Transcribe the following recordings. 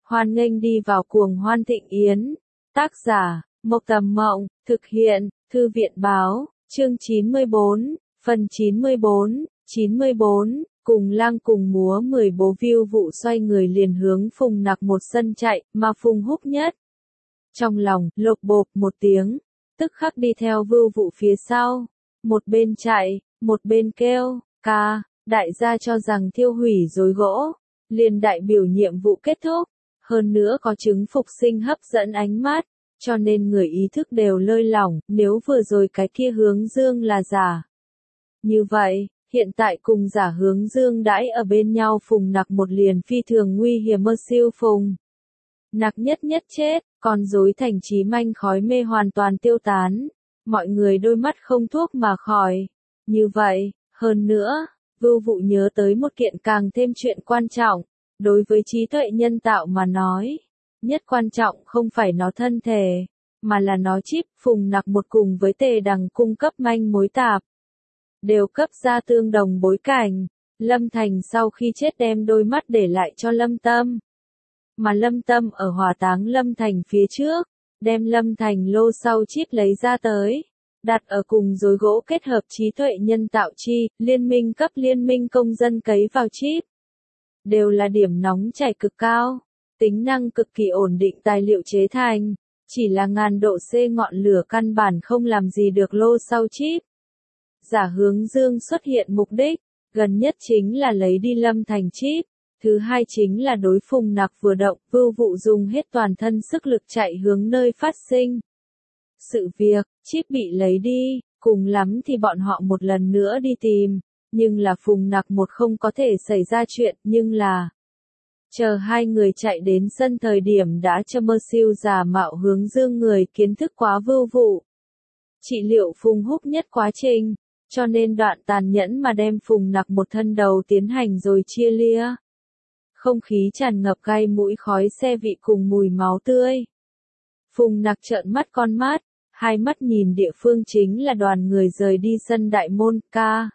Hoan nghênh đi vào cuồng hoan thịnh yến. Tác giả, Mộc Tầm Mộng, thực hiện, Thư viện Báo, chương 94, phần 94, cùng lang cùng múa 10 bố Viu Vụ xoay người liền hướng Phùng Nặc một sân chạy, mà Phùng Húc Nhất. Trong lòng, lộp bộp một tiếng, tức khắc đi theo Vưu Vụ phía sau, một bên chạy, một bên kêu, ca, đại gia cho rằng thiêu hủy rối gỗ, liền đại biểu nhiệm vụ kết thúc, hơn nữa có chứng phục sinh hấp dẫn ánh mắt, cho nên người ý thức đều lơi lỏng, nếu vừa rồi cái kia hướng dương là giả. Như vậy, hiện tại cùng giả hướng dương đãi ở bên nhau Phùng Nặc một liền phi thường nguy hiểm mơ siêu Phùng. Nặc nhất chết, còn rối thành trí manh khói mê hoàn toàn tiêu tán, mọi người đôi mắt không thuốc mà khỏi. Như vậy, hơn nữa, Vưu Vụ nhớ tới một kiện càng thêm chuyện quan trọng, đối với trí tuệ nhân tạo mà nói, nhất quan trọng không phải nó thân thể, mà là nó chip. Phùng Nặc một cùng với Tề Đằng cung cấp manh mối tạp, đều cấp ra tương đồng bối cảnh. Lâm Thành sau khi chết đem đôi mắt để lại cho Lâm Tâm, mà Lâm Tâm ở hỏa táng Lâm Thành phía trước, đem Lâm Thành lô sau chip lấy ra tới, đặt ở cùng rối gỗ kết hợp trí tuệ nhân tạo chi, liên minh cấp liên minh công dân cấy vào chip. Đều là điểm nóng chảy cực cao, tính năng cực kỳ ổn định tài liệu chế thành, chỉ là ngàn độ C ngọn lửa căn bản không làm gì được lô sau chip. Giả hướng dương xuất hiện mục đích, gần nhất chính là lấy đi Lâm Thành chip, thứ hai chính là đối Phùng Nặc vừa động, Vưu Vụ dùng hết toàn thân sức lực chạy hướng nơi phát sinh. Sự việc, chip bị lấy đi, cùng lắm thì bọn họ một lần nữa đi tìm, nhưng là Phùng Nặc một không có thể xảy ra chuyện, nhưng là chờ hai người chạy đến sân thời điểm đã cho mơ siêu giả mạo hướng dương người kiến thức quá Vưu Vụ. Trị liệu Phùng Húc Nhất quá trình, cho nên đoạn tàn nhẫn mà đem Phùng Nặc một thân đầu tiến hành rồi chia lia. Không khí tràn ngập gai mũi khói xe vị cùng mùi máu tươi. Phùng Nặc trợn mắt con mắt, hai mắt nhìn địa phương chính là đoàn người rời đi sân đại môn, ca.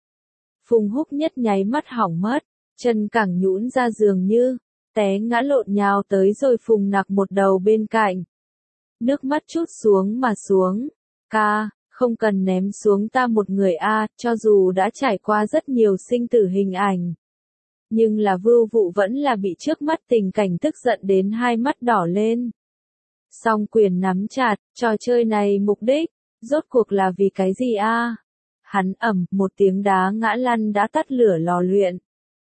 Phùng Húc Nhất nháy mắt hỏng mất, chân cẳng nhũn ra dường như, té ngã lộn nhào tới rồi Phùng Nặc một đầu bên cạnh. Nước mắt chút xuống mà xuống, ca, không cần ném xuống ta một người a, cho dù đã trải qua rất nhiều sinh tử hình ảnh. Nhưng là Vưu Vụ vẫn là bị trước mắt tình cảnh tức giận đến hai mắt đỏ lên. Song quyền nắm chặt, trò chơi này mục đích, rốt cuộc là vì cái gì a? Hắn ầm một tiếng đá ngã lăn đã tắt lửa lò luyện.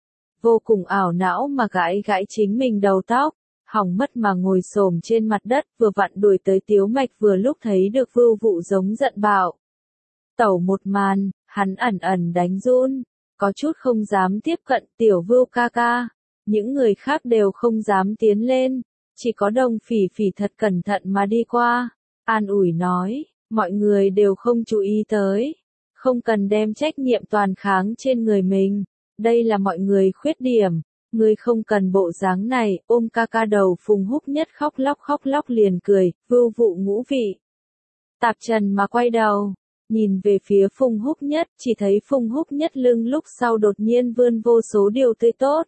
Vô cùng ảo não mà gãi chính mình đầu tóc, hỏng mất mà ngồi xổm trên mặt đất, vừa vặn đuổi tới Tiếu Mạch vừa lúc thấy được Vưu Vụ giống giận bạo. Tẩu một màn, hắn ẩn đánh run, có chút không dám tiếp cận Tiểu Vưu ca ca, những người khác đều không dám tiến lên, chỉ có Đông Phỉ Phỉ thật cẩn thận mà đi qua, an ủi nói, mọi người đều không chú ý tới, không cần đem trách nhiệm toàn kháng trên người mình, đây là mọi người khuyết điểm, người không cần bộ dáng này. Ôm ca ca đầu Phùng Húc Nhất khóc lóc liền cười, Vưu Vụ ngũ vị tạp trần mà quay đầu, nhìn về phía Phùng Húc Nhất, chỉ thấy Phùng Húc Nhất lưng lúc sau đột nhiên vươn vô số điều tươi tốt.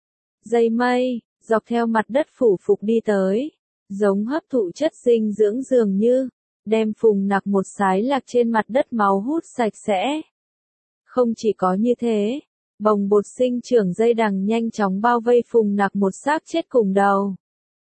Dây mây, dọc theo mặt đất phủ phục đi tới, giống hấp thụ chất dinh dưỡng dường như, đem Phùng Nặc một sái lạc trên mặt đất máu hút sạch sẽ. Không chỉ có như thế, bồng bột sinh trưởng dây đằng nhanh chóng bao vây Phùng Nặc một xác chết cùng đầu.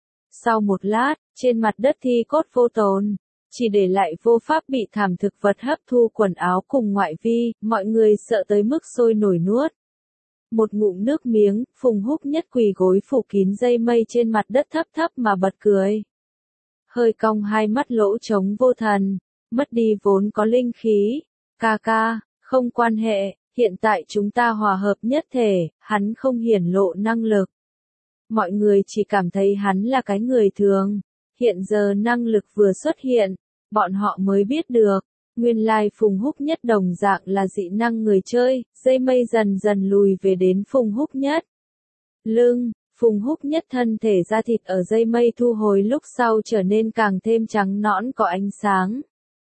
Sau một lát, trên mặt đất thi cốt vô tồn, chỉ để lại vô pháp bị thảm thực vật hấp thu quần áo cùng ngoại vi, mọi người sợ tới mức sôi nổi nuốt. Một ngụm nước miếng, Phùng Húc Nhất quỳ gối phủ kín dây mây trên mặt đất thấp mà bật cười. Hơi cong hai mắt lỗ trống vô thần, mất đi vốn có linh khí. Ca ca, không quan hệ, hiện tại chúng ta hòa hợp nhất thể, hắn không hiển lộ năng lực. Mọi người chỉ cảm thấy hắn là cái người thường. Hiện giờ năng lực vừa xuất hiện, bọn họ mới biết được, nguyên lai Phùng Húc Nhất đồng dạng là dị năng người chơi. Dây mây dần dần lùi về đến Phùng Húc Nhất. Lưng, Phùng Húc Nhất thân thể da thịt ở dây mây thu hồi lúc sau trở nên càng thêm trắng nõn có ánh sáng.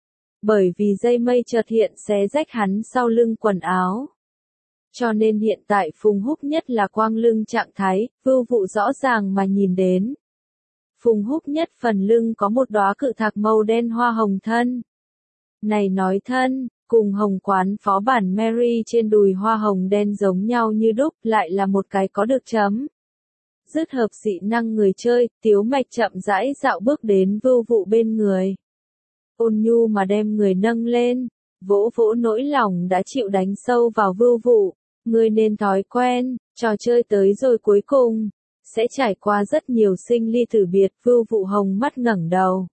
Bởi vì dây mây chợt hiện xé rách hắn sau lưng quần áo. Cho nên hiện tại Phùng Húc Nhất là quang lưng trạng thái, Vưu Vụ rõ ràng mà nhìn đến, Phùng Húc Nhất phần lưng có một đóa cự thạc màu đen hoa hồng thân. Này nói thân, cùng hồng quán phó bản Mary trên đùi hoa hồng đen giống nhau như đúc, lại là một cái có được chấm. Dứt hợp dị năng người chơi, Tiếu Mạch chậm rãi dạo bước đến Vưu Vụ bên người. Ôn nhu mà đem người nâng lên, vỗ vỗ nỗi lòng đã chịu đánh sâu vào Vưu Vụ. Ngươi nên thói quen, trò chơi tới rồi cuối cùng, sẽ trải qua rất nhiều sinh ly tử biệt. Vưu Vụ hồng mắt ngẩng đầu.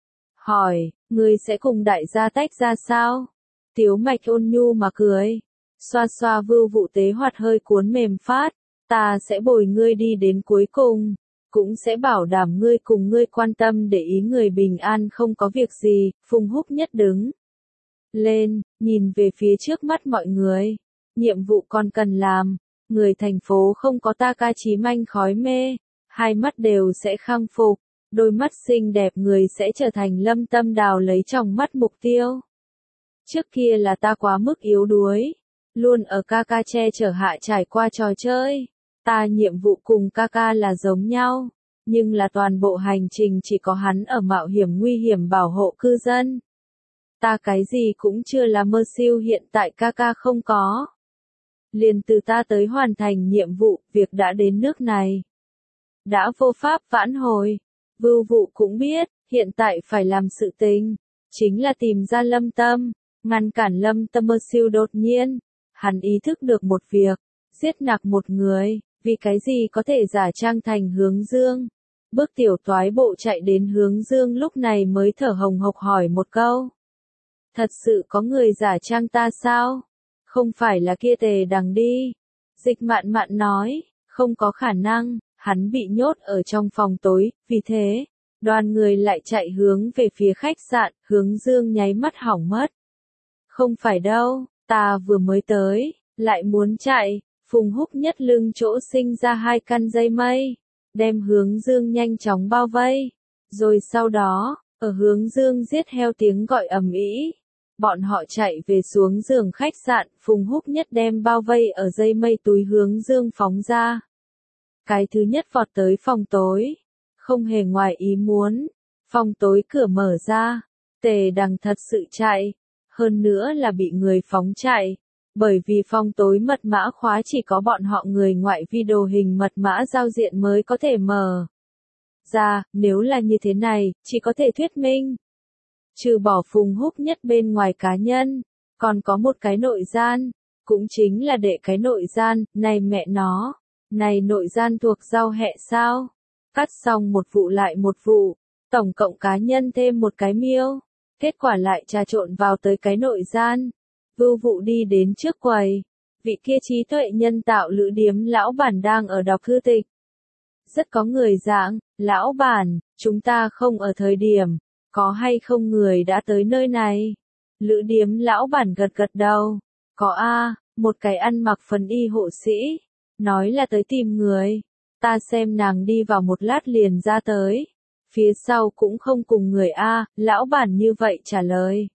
Hỏi, ngươi sẽ cùng đại gia tách ra sao? Tiếu Mạch ôn nhu mà cười. Xoa xoa Vưu Vụ tế hoạt hơi cuốn mềm phát. Ta sẽ bồi ngươi đi đến cuối cùng, cũng sẽ bảo đảm ngươi cùng ngươi quan tâm để ý người bình an không có việc gì. Phùng Húc Nhất đứng lên, nhìn về phía trước mắt mọi người. Nhiệm vụ còn cần làm, người thành phố không có ta ca chí manh khói mê, hai mắt đều sẽ khang phục, đôi mắt xinh đẹp người sẽ trở thành Lâm Tâm Đào lấy trong mắt mục tiêu. Trước kia là ta quá mức yếu đuối, luôn ở ca ca che chở hạ trải qua trò chơi. Ta nhiệm vụ cùng ca ca là giống nhau, nhưng là toàn bộ hành trình chỉ có hắn ở mạo hiểm nguy hiểm bảo hộ cư dân. Ta cái gì cũng chưa là mơ siêu hiện tại ca ca không có. Liền từ ta tới hoàn thành nhiệm vụ, việc đã đến nước này. Đã vô pháp vãn hồi. Vưu Vụ cũng biết, hiện tại phải làm sự tình, chính là tìm ra Lâm Tâm, ngăn cản Lâm Tâm mơ siêu đột nhiên. Hắn ý thức được một việc, giết nặc một người, vì cái gì có thể giả trang thành Hướng Dương. Bước tiểu toái bộ chạy đến Hướng Dương lúc này mới thở hồng hộc hỏi một câu. Thật sự có người giả trang ta sao? Không phải là kia Tề Đằng đi. Dịch Mạn Mạn nói, không có khả năng, hắn bị nhốt ở trong phòng tối, vì thế, đoàn người lại chạy hướng về phía khách sạn. Hướng Dương nháy mắt hỏng mất. Không phải đâu, ta vừa mới tới, lại muốn chạy. Phùng Húc Nhất lưng chỗ sinh ra hai căn dây mây, đem Hướng Dương nhanh chóng bao vây. Rồi sau đó, ở Hướng Dương giết heo tiếng gọi ầm ĩ, bọn họ chạy về xuống giường khách sạn. Phùng Húc Nhất đem bao vây ở dây mây túi Hướng Dương phóng ra. Cái thứ nhất vọt tới phòng tối, không hề ngoài ý muốn, phòng tối cửa mở ra, Tề Đằng thật sự chạy, hơn nữa là bị người phóng chạy. Bởi vì phòng tối mật mã khóa chỉ có bọn họ người ngoại vi đồ hình mật mã giao diện mới có thể mở ra. Nếu là như thế này, chỉ có thể thuyết minh, trừ bỏ Phùng Húc Nhất bên ngoài cá nhân, còn có một cái nội gian, cũng chính là đệ cái nội gian. Này mẹ nó, này nội gian thuộc giao hệ sao? Cắt xong một vụ lại một vụ, tổng cộng cá nhân thêm một cái miêu, kết quả lại trà trộn vào tới cái nội gian. Vưu Vụ đi đến trước quầy, vị kia trí tuệ nhân tạo lữ điếm lão bản đang ở đọc thư tịch. Rất có người dạng, lão bản, chúng ta không ở thời điểm, có hay không người đã tới nơi này? Lữ điếm lão bản gật gật đầu, có a, một cái ăn mặc phần y hộ sĩ, nói là tới tìm người, ta xem nàng đi vào một lát liền ra tới, phía sau cũng không cùng người a, lão bản như vậy trả lời.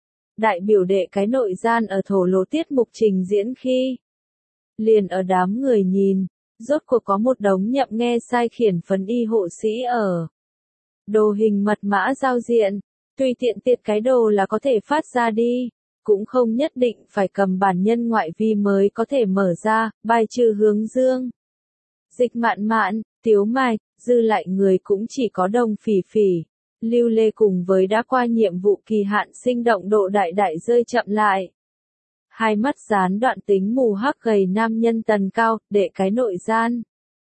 Đại biểu đệ cái nội gian ở thổ lộ tiết mục trình diễn khi liền ở đám người nhìn, rốt cuộc có một đống nhậm nghe sai khiển phần y hộ sĩ ở đồ hình mật mã giao diện, tùy tiện tiệt cái đồ là có thể phát ra đi, cũng không nhất định phải cầm bản nhân ngoại vi mới có thể mở ra, bài trừ Hướng Dương. Dịch Mạn Mạn, Tiếu Mạch, dư lại người cũng chỉ có Đồng Phỉ Phỉ. Lưu Lê cùng với đã qua nhiệm vụ kỳ hạn sinh động độ đại đại rơi chậm lại. Hai mắt gián đoạn tính mù hắc gầy nam nhân tần cao, đệ cái nội gian.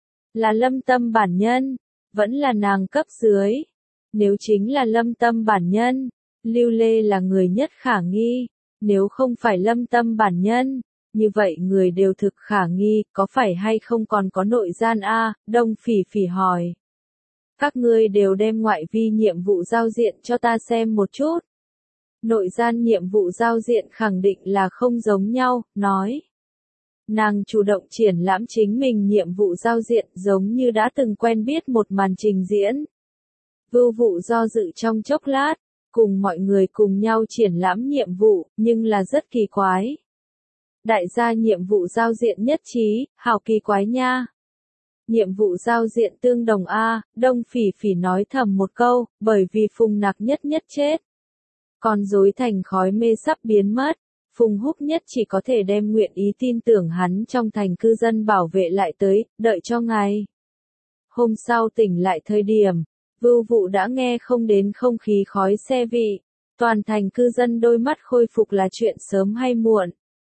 Là Lâm Tâm bản nhân, vẫn là nàng cấp dưới. Nếu chính là Lâm Tâm bản nhân, Lưu Lê là người nhất khả nghi. Nếu không phải Lâm Tâm bản nhân, như vậy người đều thực khả nghi, có phải hay không còn có nội gian a? Đông Phỉ Phỉ hỏi. Các ngươi đều đem ngoại vi nhiệm vụ giao diện cho ta xem một chút. Nội gian nhiệm vụ giao diện khẳng định là không giống nhau, nói. Nàng chủ động triển lãm chính mình nhiệm vụ giao diện giống như đã từng quen biết một màn trình diễn. Vưu Vụ do dự trong chốc lát, cùng mọi người cùng nhau triển lãm nhiệm vụ, nhưng là rất kỳ quái. Đại gia nhiệm vụ giao diện nhất trí, hào kỳ quái nha. Nhiệm vụ giao diện tương đồng a, Đông Phỉ Phỉ nói thầm một câu, bởi vì Phùng Nặc Nhất Nhất chết. Con rối thành khói mê sắp biến mất, Phùng Húc Nhất chỉ có thể đem nguyện ý tin tưởng hắn trong thành cư dân bảo vệ lại tới, đợi cho ngày. Hôm sau tỉnh lại thời điểm, Vưu Vụ đã nghe không đến không khí khói xe vị, toàn thành cư dân đôi mắt khôi phục là chuyện sớm hay muộn.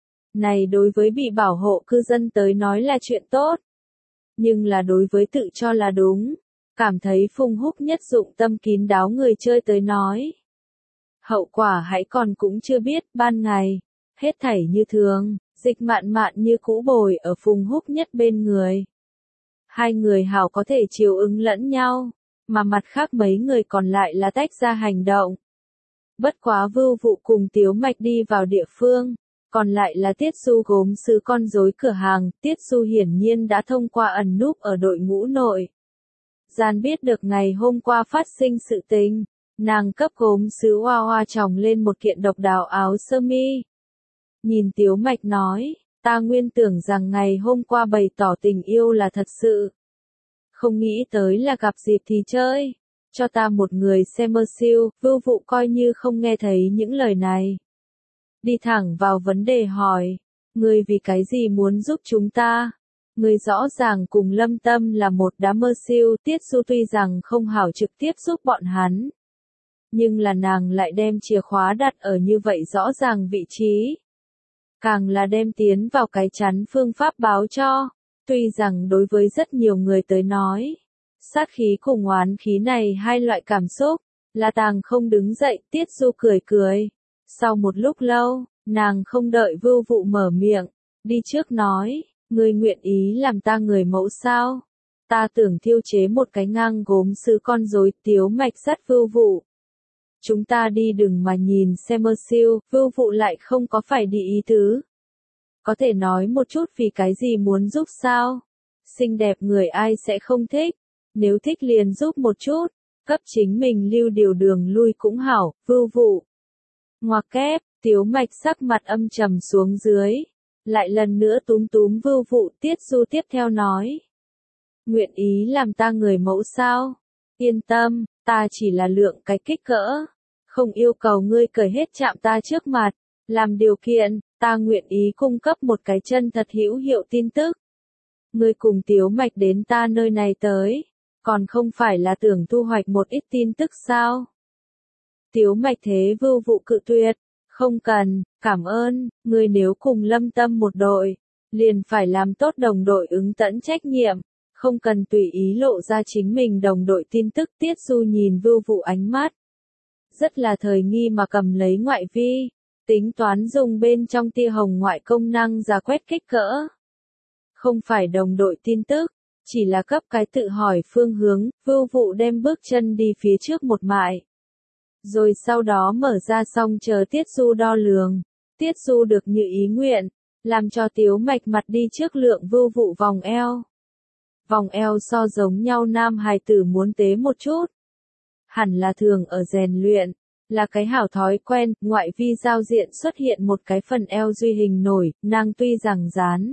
Này đối với bị bảo hộ cư dân tới nói là chuyện tốt, nhưng là đối với tự cho là đúng, cảm thấy Phùng Húc Nhất dụng tâm kín đáo người chơi tới nói. Hậu quả hãy còn cũng chưa biết, ban ngày, hết thảy như thường, Dịch Mạn Mạn như cũ bồi ở Phùng Húc Nhất bên người. Hai người hảo có thể chiều ứng lẫn nhau, mà mặt khác mấy người còn lại là tách ra hành động. Bất quá Vưu Vụ cùng Tiếu Mạch đi vào địa phương, còn lại là Tiết Du gốm sứ con rối cửa hàng, Tiết Du hiển nhiên đã thông qua ẩn núp ở đội ngũ nội. Gian biết được ngày hôm qua phát sinh sự tình, nàng cấp gốm sứ Hoa Hoa tròng lên một kiện độc đáo áo sơ mi. Nhìn Tiếu Mạch nói, ta nguyên tưởng rằng ngày hôm qua bày tỏ tình yêu là thật sự. Không nghĩ tới là gặp dịp thì chơi. Cho ta một người xem mơ siêu, Vưu Vụ coi như không nghe thấy những lời này. Đi thẳng vào vấn đề hỏi, ngươi vì cái gì muốn giúp chúng ta? Ngươi rõ ràng cùng Lâm Tâm là một đám mơ siêu, Tiết Du tuy rằng không hảo trực tiếp giúp bọn hắn. Nhưng là nàng lại đem chìa khóa đặt ở như vậy rõ ràng vị trí. Càng là đem tiến vào cái chắn phương pháp báo cho, tuy rằng đối với rất nhiều người tới nói, sát khí cùng oán khí này hai loại cảm xúc, là tàng không đứng dậy, Tiết Du cười cười. Sau một lúc lâu, nàng không đợi Vưu Vụ mở miệng, đi trước nói, ngươi nguyện ý làm ta người mẫu sao? Ta tưởng thiêu chế một cái ngang gốm sứ con rối, Tiếu Mạch dắt Vưu Vụ. Chúng ta đi đừng mà nhìn xem mơ siêu, Vưu Vụ lại không có phải đi ý tứ. Có thể nói một chút vì cái gì muốn giúp sao? Xinh đẹp người ai sẽ không thích, nếu thích liền giúp một chút, cấp chính mình lưu điều đường lui cũng hảo, Vưu Vụ. Ngoặc kép, Tiếu Mạch sắc mặt âm trầm xuống dưới, lại lần nữa túm túm Vưu Vụ, Tiết Du tiếp theo nói. Nguyện ý làm ta người mẫu sao? Yên tâm, ta chỉ là lượng cái kích cỡ, không yêu cầu ngươi cởi hết chạm ta trước mặt, làm điều kiện, ta nguyện ý cung cấp một cái chân thật hữu hiệu tin tức. Ngươi cùng Tiếu Mạch đến ta nơi này tới, còn không phải là tưởng thu hoạch một ít tin tức sao? Tiếu Mạch thế Vưu Vụ cự tuyệt, không cần, cảm ơn, ngươi nếu cùng Lâm Tâm một đội, liền phải làm tốt đồng đội ứng tận trách nhiệm, không cần tùy ý lộ ra chính mình đồng đội tin tức. Tiết Du nhìn Vưu Vụ ánh mắt, rất là thời nghi mà cầm lấy ngoại vi, tính toán dùng bên trong tia hồng ngoại công năng ra quét kích cỡ. Không phải đồng đội tin tức, chỉ là cấp cái tự hỏi phương hướng, Vưu Vụ đem bước chân đi phía trước một mại. Rồi sau đó mở ra xong chờ Tiết Du đo lường. Tiết Du được như ý nguyện, làm cho Tiếu Mạch mặt đi trước lượng Vưu Vụ vòng eo. Vòng eo so giống nhau nam hài tử muốn tế một chút. Hẳn là thường ở rèn luyện, là cái hảo thói quen, ngoại vi giao diện xuất hiện một cái phần eo duy hình nổi, nàng tuy rằng dán.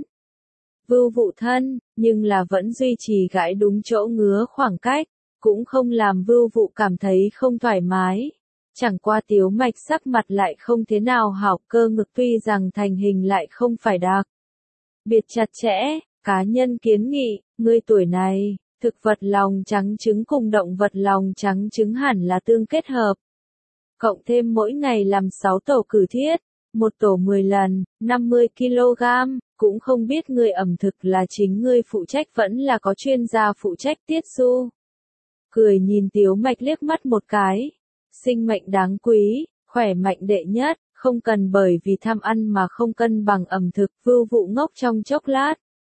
Vưu Vụ thân, nhưng là vẫn duy trì gãi đúng chỗ ngứa khoảng cách, cũng không làm Vưu Vụ cảm thấy không thoải mái. Chẳng qua Tiếu Mạch sắc mặt lại không thế nào hảo, cơ ngực tuy rằng thành hình lại không phải đặc biệt chặt chẽ, cá nhân kiến nghị, ngươi tuổi này, thực vật lòng trắng trứng cùng động vật lòng trắng trứng hẳn là tương kết hợp. Cộng thêm mỗi ngày làm 6 tổ cử thiết, một tổ 10 lần, 50 kg, cũng không biết ngươi ẩm thực là chính ngươi phụ trách vẫn là có chuyên gia phụ trách. Tiết Du cười nhìn Tiếu Mạch liếc mắt một cái. Sinh mệnh đáng quý, khỏe mạnh đệ nhất, không cần bởi vì tham ăn mà không cân bằng ẩm thực. Vưu Vụ ngốc trong chốc lát,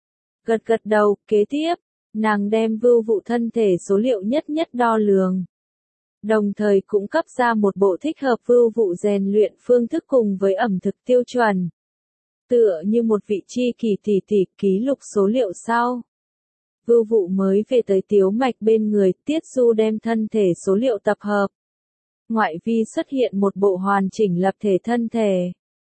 gật gật đầu. Kế tiếp, nàng đem Vưu Vụ thân thể số liệu nhất nhất đo lường, đồng thời cũng cấp ra một bộ thích hợp Vưu Vụ rèn luyện phương thức cùng với ẩm thực tiêu chuẩn. Tựa như một vị chi kỷ tỷ ký lục số liệu sau. Vưu Vụ mới về tới Tiếu Mạch bên người, Tiết Du đem thân thể số liệu tập hợp. Ngoại vi xuất hiện một bộ hoàn chỉnh lập thể thân thể.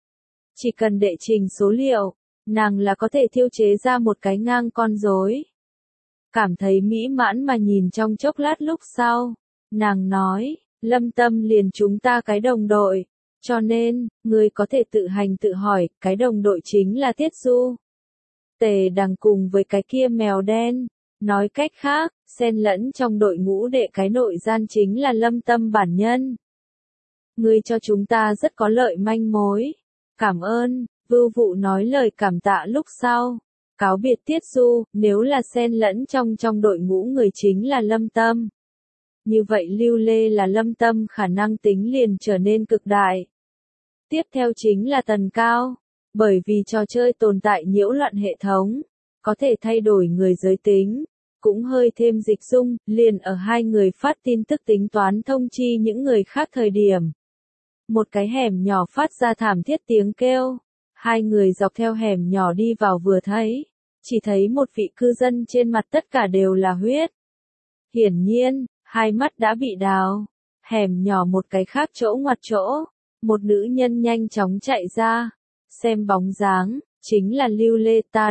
Chỉ cần đệ trình số liệu, nàng là có thể thiêu chế ra một cái ngang con rối. cảm thấy mỹ mãn mà nhìn trong chốc lát lúc sau. Nàng nói, Lâm Tâm liền chúng ta cái đồng đội. Cho nên, ngươi có thể tự hành tự hỏi, cái đồng đội chính là Tiết Du. Tề Đằng cùng với cái kia mèo đen. Nói cách khác, xen lẫn trong đội ngũ đệ cái nội gian chính là Lâm Tâm bản nhân. Ngươi cho chúng ta rất có lợi manh mối. Cảm ơn, Vưu Vụ nói lời cảm tạ lúc sau. Cáo biệt Tiết Du, nếu là xen lẫn trong đội ngũ người chính là Lâm Tâm. Như vậy Lưu Lê là Lâm Tâm khả năng tính liền trở nên cực đại. Tiếp theo chính là Tần Cao. Bởi vì trò chơi tồn tại nhiễu loạn hệ thống, có thể thay đổi người giới tính, cũng hơi thêm dịch dung, liền ở hai người phát tin tức tính toán thông chi những người khác thời điểm. Một cái hẻm nhỏ phát ra thảm thiết tiếng kêu, hai người dọc theo hẻm nhỏ đi vào vừa thấy, chỉ thấy một vị cư dân trên mặt tất cả đều là huyết. Hiển nhiên, hai mắt đã bị đào, hẻm nhỏ một cái khác chỗ ngoặt chỗ, một nữ nhân nhanh chóng chạy ra, xem bóng dáng, chính là Lưu Lê. Ta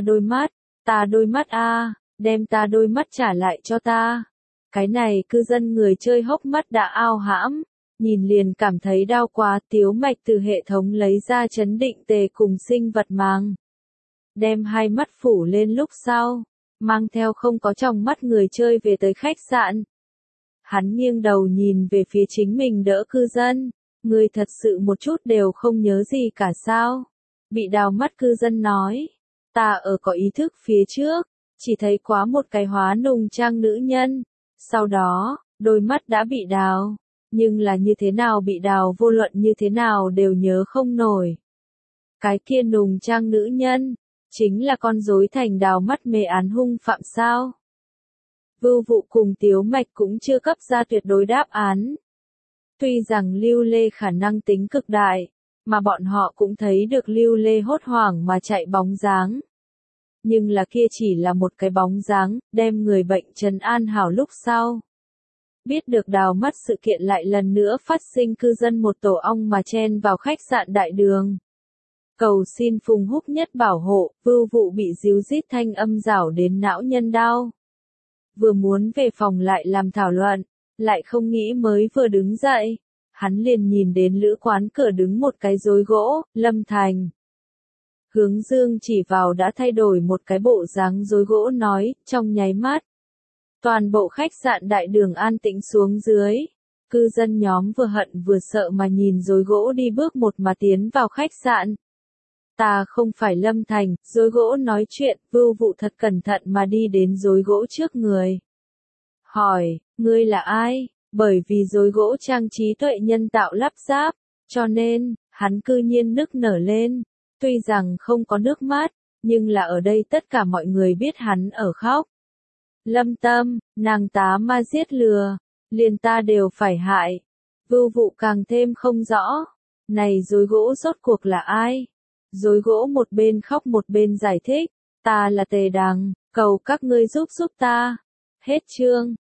đôi mắt a, đem ta đôi mắt trả lại cho ta. Cái này cư dân người chơi hốc mắt đã ao hãm, nhìn liền cảm thấy đau quá. Tiếu Mạch từ hệ thống lấy ra chấn định tề cùng sinh vật mang, đem hai mắt phủ lên lúc sau, mang theo không có trong mắt người chơi về tới khách sạn. Hắn nghiêng đầu nhìn về phía chính mình đỡ cư dân, người thật sự một chút đều không nhớ gì cả sao? Bị đào mắt cư dân nói, ta ở có ý thức phía trước, chỉ thấy quá một cái hóa nùng trang nữ nhân, sau đó, đôi mắt đã bị đào, nhưng là như thế nào bị đào vô luận như thế nào đều nhớ không nổi. Cái kia nùng trang nữ nhân, chính là con rối thành đào mắt mê án hung phạm sao? Vưu Vụ cùng Tiếu Mạch cũng chưa cấp ra tuyệt đối đáp án. Tuy rằng Lưu Lê khả năng tính cực đại, mà bọn họ cũng thấy được Lưu Lê hốt hoảng mà chạy bóng dáng. Nhưng là kia chỉ là một cái bóng dáng, đem người bệnh trấn an hảo lúc sau. Biết được đào mắt sự kiện lại lần nữa phát sinh, cư dân một tổ ong mà chen vào khách sạn đại đường. Cầu xin Phùng Húc Nhất bảo hộ. Vưu Vụ bị díu dít thanh âm rảo đến não nhân đau. Vừa muốn về phòng lại làm thảo luận, lại không nghĩ mới vừa đứng dậy, hắn liền nhìn đến lữ quán cửa đứng một cái rối gỗ. Lâm Thành. Hướng Dương chỉ vào đã thay đổi một cái bộ dáng rối gỗ nói, trong nháy mắt. Toàn bộ khách sạn đại đường an tĩnh xuống dưới. Cư dân nhóm vừa hận vừa sợ mà nhìn rối gỗ đi bước một mà tiến vào khách sạn. Ta không phải Lâm Thành. Rối gỗ nói chuyện. Vưu Vụ thật cẩn thận mà đi đến rối gỗ trước người. Hỏi, ngươi là ai? Bởi vì rối gỗ trang trí tuệ nhân tạo lắp ráp, cho nên, hắn cư nhiên nức nở lên. Tuy rằng không có nước mắt, nhưng là ở đây tất cả mọi người biết hắn ở khóc. Lâm Tâm, nàng tá ma giết lừa, liền ta đều phải hại. Vưu Vụ càng thêm không rõ. Này rối gỗ rốt cuộc là ai? Rối gỗ một bên khóc một bên giải thích. Ta là Tề Đằng, cầu các ngươi giúp ta. Hết chương.